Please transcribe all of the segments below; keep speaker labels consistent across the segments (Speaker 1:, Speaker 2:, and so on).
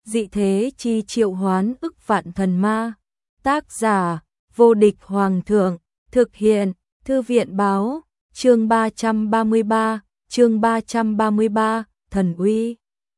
Speaker 1: dị thế chi triệu hoán ức vạn thần ma. Tác giả, vô địch hoàng thượng, thực hiện, thư viện báo, chương 333, thần uy.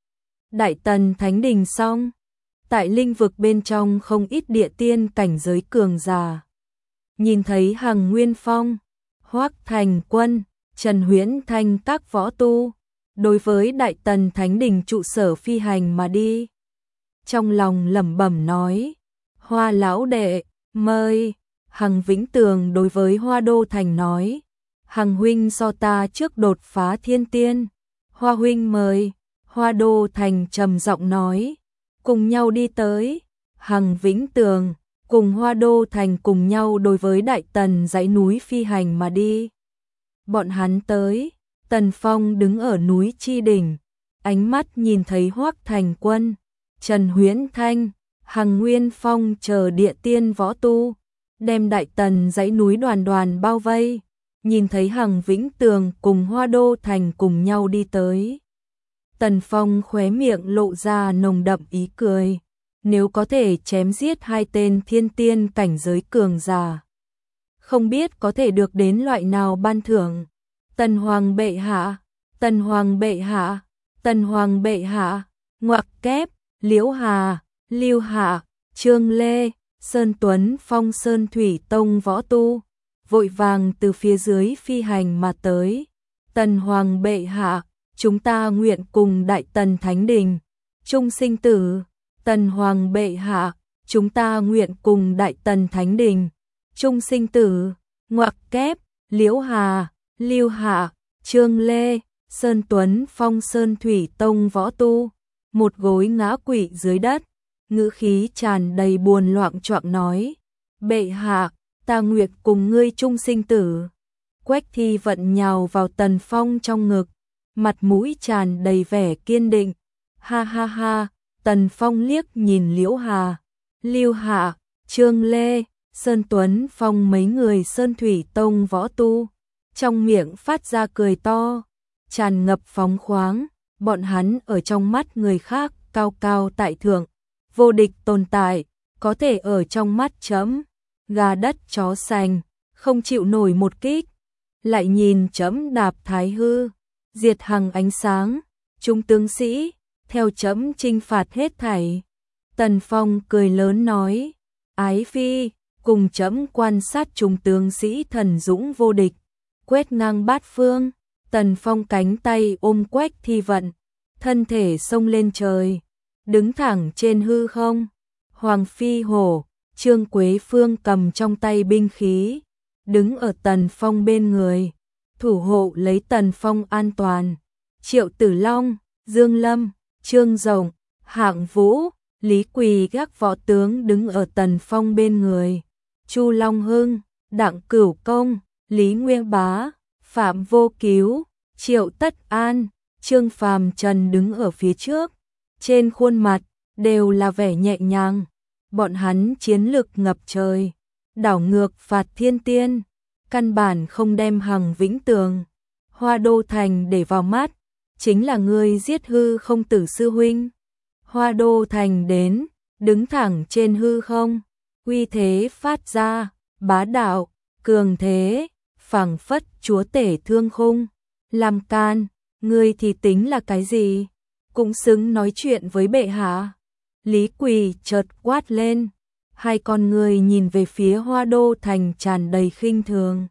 Speaker 1: Đại Tần Thánh Đình xong, tại linh vực bên trong không ít địa tiên cảnh giới cường giả. Nhìn thấy Hằng Nguyên Phong, Hoắc Thành Quân, Trần Huyễn Thanh các võ tu, đối với Đại Tần Thánh Đình trụ sở phi hành mà đi. Trong lòng lẩm bẩm nói, Hoa lão đệ, mời. Hằng Vĩnh Tường đối với Hoa Đô Thành nói, Hằng huynh so ta trước đột phá thiên tiên, Hoa huynh mời. Hoa Đô Thành trầm giọng nói, cùng nhau đi tới. Hằng Vĩnh Tường cùng Hoa Đô Thành cùng nhau đối với Đại Tần dãy núi phi hành mà đi. Bọn hắn tới, Tần Phong đứng ở núi Chi Đỉnh, ánh mắt nhìn thấy Hoắc Thành Quân, Trần Huyễn Thanh, Hằng Nguyên Phong chờ địa tiên võ tu, đem Đại Tần dãy núi đoàn đoàn bao vây, nhìn thấy Hằng Vĩnh Tường cùng Hoa Đô Thành cùng nhau đi tới. Tần Phong khóe miệng lộ ra nồng đậm ý cười, nếu có thể chém giết hai tên thiên tiên cảnh giới cường giả, không biết có thể được đến loại nào ban thưởng. Tần Hoàng bệ hạ, Tần Hoàng bệ hạ, Tần Hoàng bệ hạ, ngoặc kép, Liễu Hà, Lưu Hạ, Trương Lê, Sơn Tuấn Phong Sơn Thủy Tông võ tu, vội vàng từ phía dưới phi hành mà tới. Tần Hoàng bệ hạ, chúng ta nguyện cùng Đại Tần Thánh Đình chung sinh tử. Tần Hoàng bệ hạ, chúng ta nguyện cùng Đại Tần Thánh Đình chung sinh tử. Ngoặc kép, Liễu Hà, Lưu Hạ, Trương Lê, Sơn Tuấn Phong Sơn Thủy Tông võ tu, một gối ngã quỵ dưới đất, ngữ khí tràn đầy buồn loạn choạng nói, bệ hạ, ta nguyện cùng ngươi chung sinh tử. Quách Thi Vận nhào vào Tần Phong trong ngực, mặt mũi tràn đầy vẻ kiên định. Ha ha ha. Tần Phong liếc nhìn Liễu Hà, Lưu Hạ, Trương Lê, Sơn Tuấn Phong mấy người Sơn Thủy Tông võ tu, trong miệng phát ra cười to, tràn ngập phóng khoáng. Bọn hắn ở trong mắt người khác cao cao tại thượng, vô địch tồn tại, có thể ở trong mắt trẫm gà đất chó sành, không chịu nổi một kích. Lại nhìn trẫm đạp thái hư, diệt hằng ánh sáng, chúng tướng sĩ, theo trẫm chinh phạt hết thảy. Tần Phong cười lớn nói, ái phi, cùng trẫm quan sát chúng tướng sĩ thần dũng vô địch, quét ngang bát phương. Tần Phong cánh tay ôm Quách Thi Vận, thân thể xông lên trời, đứng thẳng trên hư không. Hoàng Phi Hổ, Trương Quế Phương cầm trong tay binh khí, đứng ở Tần Phong bên người, thủ hộ lấy Tần Phong an toàn. Triệu Tử Long, Dương Lâm, Trương Rồng, Hạng Vũ, Lý Quỳ các võ tướng đứng ở Tần Phong bên người. Chu Long Hưng, Đặng Cửu Công, Lý Nguyên Bá, Phạm Vô Cứu, Triệu Tất An, Trương Phàm Trần đứng ở phía trước, trên khuôn mặt đều là vẻ nhẹ nhàng. Bọn hắn chiến lực ngập trời, đảo ngược phạt thiên tiên, căn bản không đem Hằng Vĩnh Tường, Hoa Đô Thành để vào mắt, chính là người giết hư không tử sư huynh. Hoa Đô Thành đến, đứng thẳng trên hư không, uy thế phát ra, bá đạo, cường thế, phảng phất chúa tể thương khung. Làm can, ngươi thì tính là cái gì? Cũng xứng nói chuyện với bệ hạ. Lý Quỳ chợt quát lên, hai con người nhìn về phía Hoa Đô Thành tràn đầy khinh thường.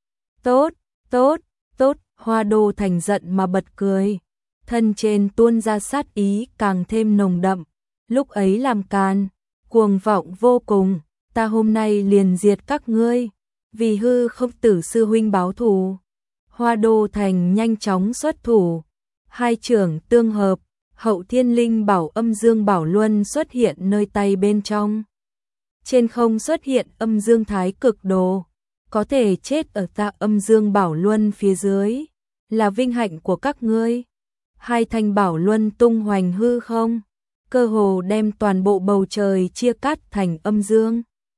Speaker 1: Tốt, tốt, tốt. Hoa Đô Thành giận mà bật cười, thân trên tuôn ra sát ý càng thêm nồng đậm. Lúc ấy làm can, cuồng vọng vô cùng, ta hôm nay liền diệt các ngươi, vì hư không tử sư huynh báo thù. Hoa Đô Thành nhanh chóng xuất thủ, hai trưởng tương hợp, Hậu Thiên Linh Bảo Âm Dương Bảo Luân xuất hiện nơi tay bên trong. Trên không xuất hiện Âm Dương Thái Cực Đồ, có thể chết ở ta Âm Dương Bảo Luân phía dưới, là vinh hạnh của các ngươi. Hai thanh bảo luân tung hoành hư không, cơ hồ đem toàn bộ bầu trời chia cắt thành âm dương.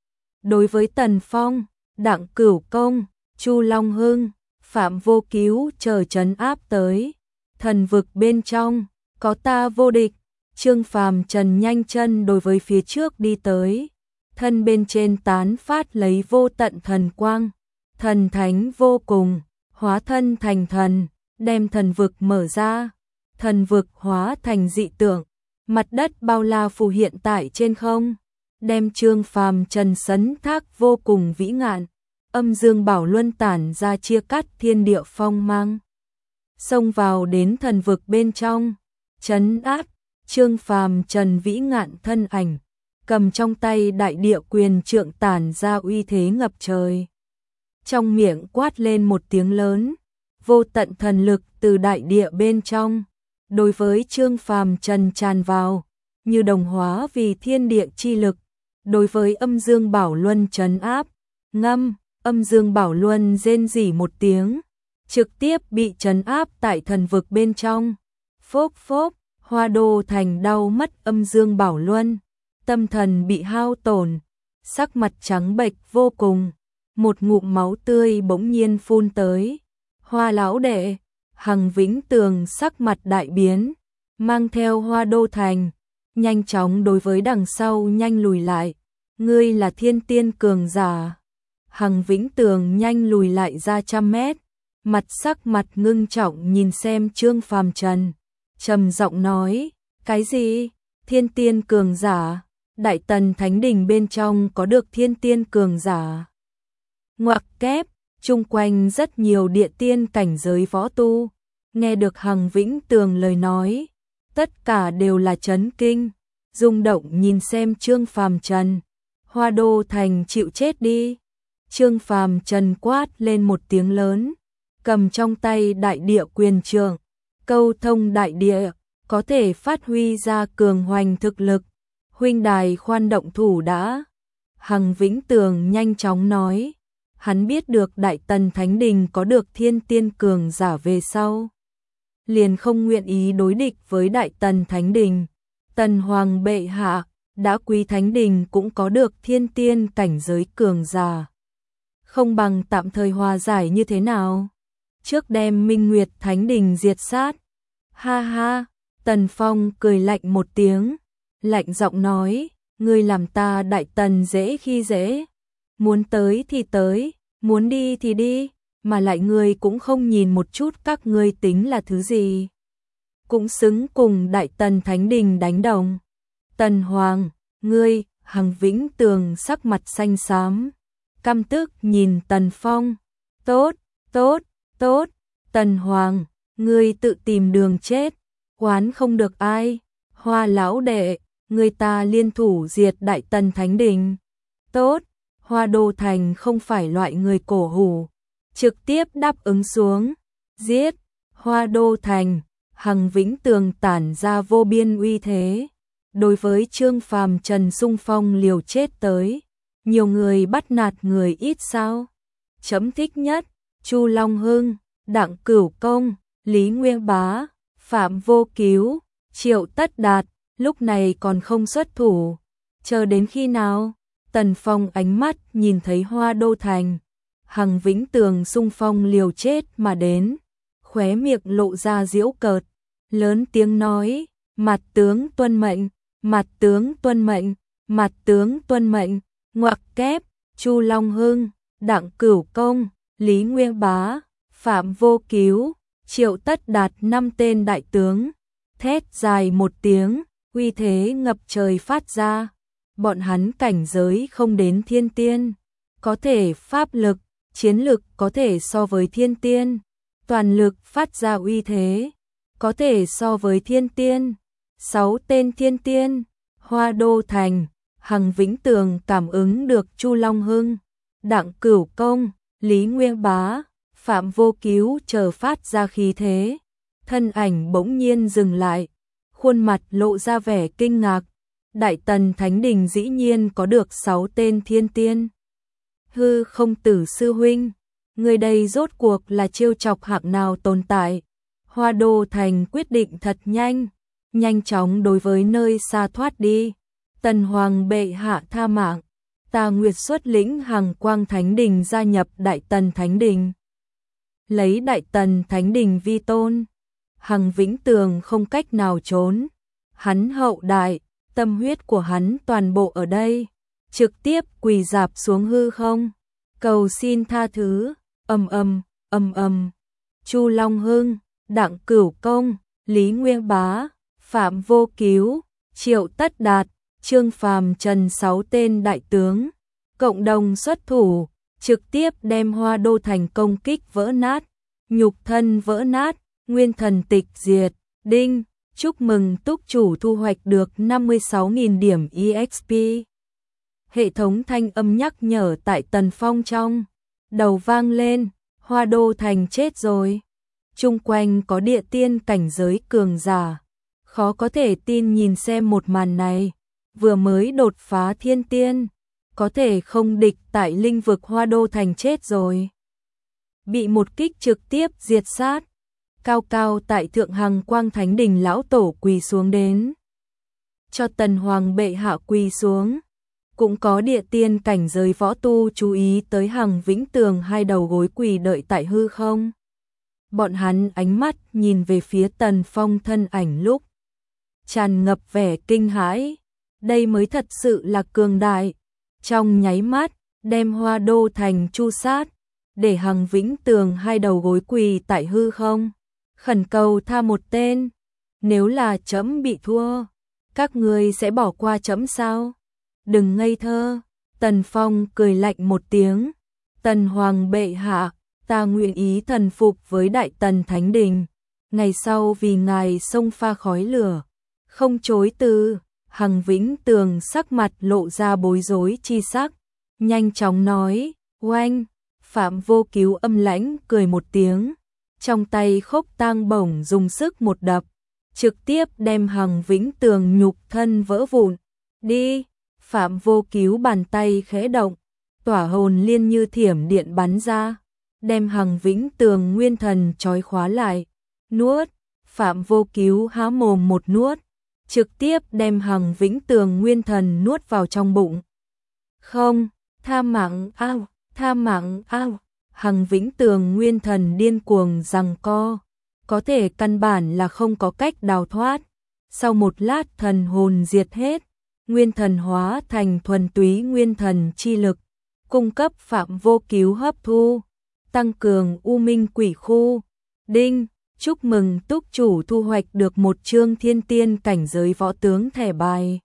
Speaker 1: Đối với Tần Phong, Đặng Cửu Công, Chu Long Hưng, Phạm Vô Cứu chờ trấn áp tới. Thần vực bên trong, có ta vô địch, Trương Phàm Trần nhanh chân đối với phía trước đi tới, thân bên trên tán phát lấy vô tận thần quang, thần thánh vô cùng, hóa thân thành thần, đem thần vực mở ra, thần vực hóa thành dị tượng, mặt đất bao la phù hiện tại trên không, đem Trương Phàm Trần sấn thác vô cùng vĩ ngạn, âm dương bảo luân tản ra chia cắt thiên địa phong mang, xông vào đến thần vực bên trong, trấn áp. Trương Phàm Trần vĩ ngạn thân ảnh, cầm trong tay đại địa quyền trượng tản ra uy thế ngập trời. Trong miệng quát lên một tiếng lớn, vô tận thần lực từ đại địa bên trong, đối với Trương Phàm Trần tràn vào, như đồng hóa vì thiên địa chi lực, đối với âm dương bảo luân trấn áp, ngâm, âm dương bảo luân rên rỉ một tiếng, trực tiếp bị trấn áp tại thần vực bên trong. Phốc phốc. Hoa Đô Thành đau mất âm dương bảo luân, tâm thần bị hao tổn, sắc mặt trắng bệch vô cùng, một ngụm máu tươi bỗng nhiên phun tới. Hoa lão đệ, Hằng Vĩnh Tường sắc mặt đại biến, mang theo Hoa Đô Thành, nhanh chóng đối với đằng sau nhanh lùi lại. Ngươi là thiên tiên cường giả. Hằng Vĩnh Tường nhanh lùi lại ra 100 mét, sắc mặt ngưng trọng nhìn xem Trương Phàm Trần. Trầm giọng nói, cái gì? Thiên tiên cường giả? Đại Tần Thánh Đình bên trong có được thiên tiên cường giả? Ngoặc kép, chung quanh rất nhiều địa tiên cảnh giới võ tu, nghe được Hằng Vĩnh Tường lời nói, tất cả đều là chấn kinh, rung động nhìn xem Trương Phàm Trần. Hoa Đô Thành chịu chết đi. Trương Phàm Trần quát lên một tiếng lớn, cầm trong tay đại địa quyền trượng, câu thông đại địa, có thể phát huy ra cường hoành thực lực. Huynh đài khoan động thủ đã. Hằng Vĩnh Tường nhanh chóng nói, hắn biết được Đại Tần Thánh Đình có được thiên tiên cường giả về sau, liền không nguyện ý đối địch với Đại Tần Thánh Đình. Tần Hoàng bệ hạ, đã Quý Thánh Đình cũng có được thiên tiên cảnh giới cường giả, không bằng tạm thời hòa giải như thế nào? Trước đem Minh Nguyệt Thánh Đình diệt sát. Ha ha, Tần Phong cười lạnh một tiếng, lạnh giọng nói, ngươi làm ta Đại Tần dễ khi dễ, muốn tới thì tới, muốn đi thì đi, mà lại ngươi cũng không nhìn một chút các ngươi tính là thứ gì, cũng xứng cùng Đại Tần Thánh Đình đánh đồng. Tần Hoàng, ngươi, Hằng Vĩnh Tường sắc mặt xanh xám, căm tức nhìn Tần Phong. Tốt, tốt, tốt, Tần Hoàng, ngươi tự tìm đường chết, oán không được ai. Hoa lão đệ, người ta liên thủ diệt Đại Tần Thánh Đình. Tốt, Hoa Đô Thành không phải loại người cổ hủ, trực tiếp đáp ứng xuống, giết. Hoa Đô Thành, Hằng Vĩnh Tường tản ra vô biên uy thế, đối với Trương Phàm Trần xung phong liều chết tới. Nhiều người bắt nạt người ít sao? Chấm thích nhất, Chu Long Hưng, Đặng Cửu Công, Lý Nguyên Bá, Phạm Vô Cứu, Triệu Tất Đạt, lúc này còn không xuất thủ, chờ đến khi nào? Tần Phong ánh mắt nhìn thấy Hoa Đô Thành, Hằng Vĩnh Tường xung phong liều chết mà đến, khóe miệng lộ ra giễu cợt, lớn tiếng nói, mặt tướng tuân mệnh, mặt tướng tuân mệnh, mặt tướng tuân mệnh. Ngoặc kép, Chu Long Hưng, Đặng Cửu Công, Lý Nguyên Bá, Phạm Vô Cứu, Triệu Tất Đạt 5 tên đại tướng, thét dài một tiếng, uy thế ngập trời phát ra. Bọn hắn cảnh giới không đến thiên tiên, có thể pháp lực, chiến lực có thể so với thiên tiên, toàn lực phát ra uy thế, có thể so với thiên tiên. 6 tên thiên tiên, Hoa Đô Thành, Hằng Vĩnh Tường cảm ứng được Chu Long Hưng, Đặng Cửu Công, Lý Nguyên Bá, Phạm Vô Cứu chờ phát ra khí thế, thân ảnh bỗng nhiên dừng lại, khuôn mặt lộ ra vẻ kinh ngạc. Đại Tần Thánh Đình dĩ nhiên có được 6 tên thiên tiên. Hư Không Tử sư huynh, người đây rốt cuộc là trêu chọc hạng nào tồn tại? Hoa Đô Thành quyết định thật nhanh, nhanh chóng đối với nơi xa thoát đi. Tần Hoàng bệ hạ tha mạng, ta Nguyệt xuất lĩnh Hằng Quang Thánh Đình gia nhập Đại Tần Thánh Đình, lấy Đại Tần Thánh Đình vi tôn. Hằng Vĩnh Tường không cách nào trốn, hắn hậu đại, tâm huyết của hắn toàn bộ ở đây, trực tiếp quỳ rạp xuống hư không, cầu xin tha thứ, Chu Long Hưng, Đặng Cửu Công, Lý Nguyên Bá, Phạm Vô Cứu, Triệu Tất Đạt, Trương Phàm Trần 6 tên đại tướng, cộng đồng xuất thủ, trực tiếp đem Hoa Đô thành công kích vỡ nát, nhục thân vỡ nát, nguyên thần tịch diệt. Đinh, chúc mừng túc chủ thu hoạch được 56.000 điểm EXP. Hệ thống thanh âm nhắc nhở tại Tần Phong trong đầu vang lên, Hoa Đô thành chết rồi. Chung quanh có địa tiên cảnh giới cường giả, khó có thể tin nhìn xem một màn này, vừa mới đột phá thiên tiên, có thể không địch tại linh vực Hoa Đô thành chết rồi. Bị một kích trực tiếp diệt sát, cao cao tại thượng Hằng Quang Thánh Đình lão tổ quỳ xuống đến, cho Tần Hoàng bệ hạ quỳ xuống. Cũng có địa tiên cảnh giới võ tu chú ý tới Hằng Vĩnh Tường hai đầu gối quỳ đợi tại hư không. Bọn hắn ánh mắt nhìn về phía Tần Phong thân ảnh lúc tràn ngập vẻ kinh hãi, đây mới thật sự là cường đại. Trong nháy mắt, đem Hoa Đô thành chu sát, để Hằng Vĩnh Tường hai đầu gối quỳ tại hư không, khẩn cầu tha một tên. Nếu là trẫm bị thua, các ngươi sẽ bỏ qua trẫm sao? Đừng ngây thơ. Tần Phong cười lạnh một tiếng. Tần Hoàng bệ hạ, ta nguyện ý thần phục với Đại Tần Thánh Đình, ngày sau vì ngài xông pha khói lửa, không chối từ. Hằng Vĩnh Tường sắc mặt lộ ra bối rối chi sắc, nhanh chóng nói, oanh. Phạm Vô Cứu âm lãnh cười một tiếng, trong tay khốc tang bổng dùng sức một đập, trực tiếp đem Hằng Vĩnh Tường nhục thân vỡ vụn. Đi. Phạm Vô Cứu bàn tay khẽ động, tỏa hồn liên như thiểm điện bắn ra, đem Hằng Vĩnh Tường nguyên thần trói khóa lại. Nuốt. Phạm Vô Cứu há mồm một nuốt, trực tiếp đem Hằng Vĩnh Tường nguyên thần nuốt vào trong bụng. Không, tha mạng ao, tha mạng ao. Hằng Vĩnh Tường nguyên thần điên cuồng giằng co, có thể căn bản là không có cách đào thoát. Sau một lát thần hồn diệt hết, nguyên thần hóa thành thuần túy nguyên thần chi lực, cung cấp Phạm Vô Cứu hấp thu, tăng cường U Minh Quỷ khu. Đinh, chúc mừng túc chủ thu hoạch được một chương thiên tiên cảnh giới võ tướng thẻ bài.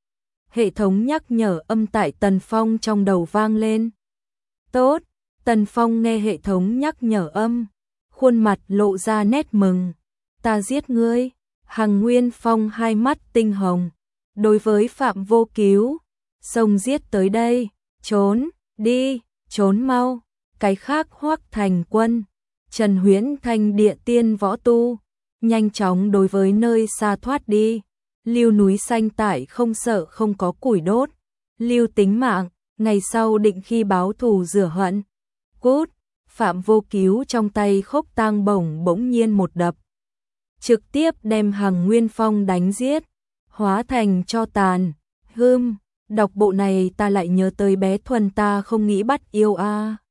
Speaker 1: Hệ thống nhắc nhở âm tại Tần Phong trong đầu vang lên. Tốt. Tần Phong nghe hệ thống nhắc nhở âm, khuôn mặt lộ ra nét mừng. Ta giết ngươi. Hằng Nguyên Phong hai mắt tinh hồng, đối với Phạm Vô Cứu, xông giết tới đây. Trốn, đi, trốn mau. Cái khác Hoắc Thành Quân, Trần Huyễn Thanh địa tiên võ tu, nhanh chóng đối với nơi xa thoát đi. Lưu núi xanh tại không sợ không có củi đốt, lưu tính mạng, ngày sau định khi báo thù rửa hận. Cút. Phạm Vô Cứu trong tay khốc tang bổng bỗng nhiên một đập, trực tiếp đem Hằng Nguyên Phong đánh giết, hóa thành tro tàn. Đọc bộ này ta lại nhớ tới bé Thuần ta không nghĩ bắt yêu a.